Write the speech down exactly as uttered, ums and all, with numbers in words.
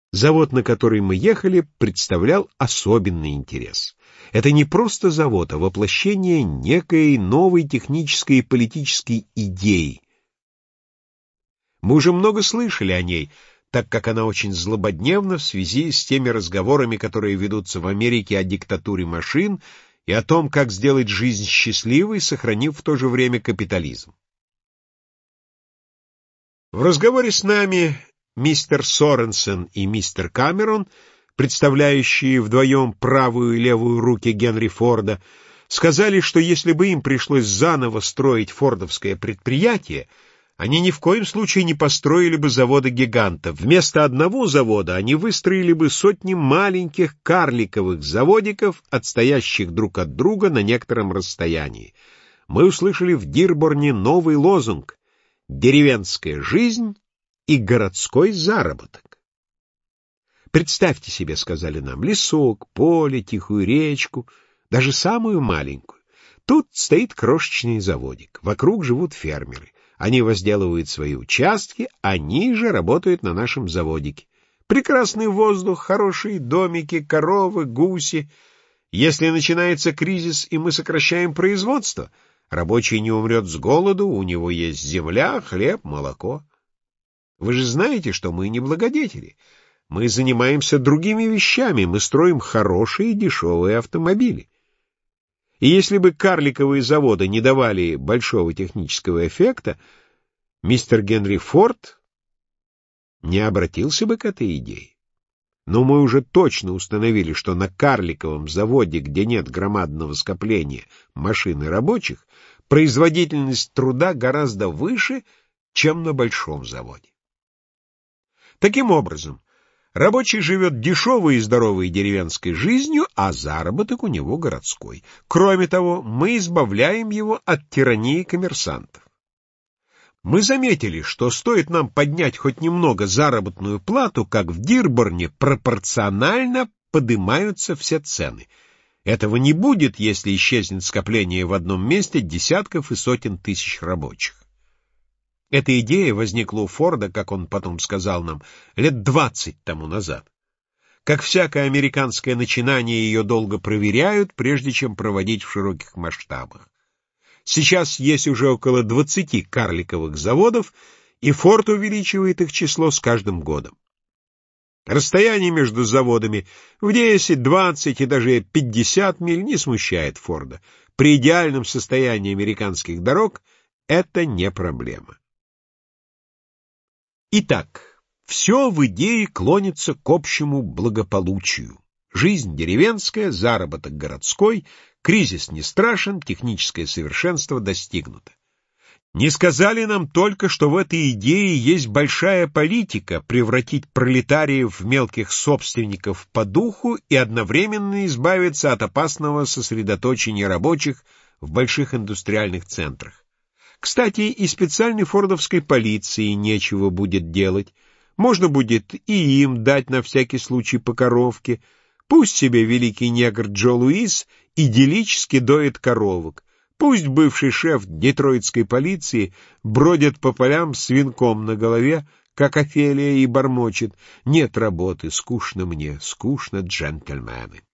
Завод, на который мы ехали, представлял особенный интерес. Это не просто завод, а воплощение некой новой технической и политической идеи. Мы уже много слышали о ней, так как она очень злободневна в связи с теми разговорами, которые ведутся в Америке о диктатуре машин и о том, как сделать жизнь счастливой, сохранив в то же время капитализм. В разговоре с нами мистер Соренсен и мистер Камерон, представляющие вдвоем правую и левую руки Генри Форда, сказали, что если бы им пришлось заново строить фордовское предприятие, они ни в коем случае не построили бы завода-гиганта. Вместо одного завода они выстроили бы сотни маленьких карликовых заводиков, отстоящих друг от друга на некотором расстоянии. Мы услышали в Дирборне новый лозунг «Деревенская жизнь и городской заработок». «Представьте себе, — сказали нам, — лесок, поле, тихую речку, даже самую маленькую. Тут стоит крошечный заводик, вокруг живут фермеры. Они возделывают свои участки, они же работают на нашем заводике. Прекрасный воздух, хорошие домики, коровы, гуси. Если начинается кризис, и мы сокращаем производство, рабочий не умрет с голоду, у него есть земля, хлеб, молоко. Вы же знаете, что мы не благодетели. Мы занимаемся другими вещами, мы строим хорошие дешевые автомобили. И если бы карликовые заводы не давали большого технического эффекта, мистер Генри Форд не обратился бы к этой идее. Но мы уже точно установили, что на карликовом заводе, где нет громадного скопления машин и рабочих, производительность труда гораздо выше, чем на большом заводе. Таким образом, рабочий живет дешевой и здоровой деревенской жизнью, а заработок у него городской. Кроме того, мы избавляем его от тирании коммерсантов. Мы заметили, что стоит нам поднять хоть немного заработную плату, как в Дирборне пропорционально поднимаются все цены. Этого не будет, если исчезнет скопление в одном месте десятков и сотен тысяч рабочих. Эта идея возникла у Форда, как он потом сказал нам, лет двадцать тому назад. Как всякое американское начинание, ее долго проверяют, прежде чем проводить в широких масштабах. Сейчас есть уже около двадцати карликовых заводов, и Форд увеличивает их число с каждым годом. Расстояние между заводами в десять, двадцать и даже пятьдесят миль не смущает Форда. При идеальном состоянии американских дорог это не проблема. Итак, все в идее клонится к общему благополучию. Жизнь деревенская, заработок городской, кризис не страшен, техническое совершенство достигнуто. Не сказали нам только, что в этой идее есть большая политика — превратить пролетариев в мелких собственников по духу и одновременно избавиться от опасного сосредоточения рабочих в больших индустриальных центрах. Кстати, и специальной фордовской полиции нечего будет делать. Можно будет и им дать на всякий случай по коровке. Пусть себе великий негр Джо Луис идиллически доит коровок. Пусть бывший шеф детройтской полиции бродит по полям с венком на голове, как Офелия, и бормочет: «Нет работы, скучно мне, скучно, джентльмены».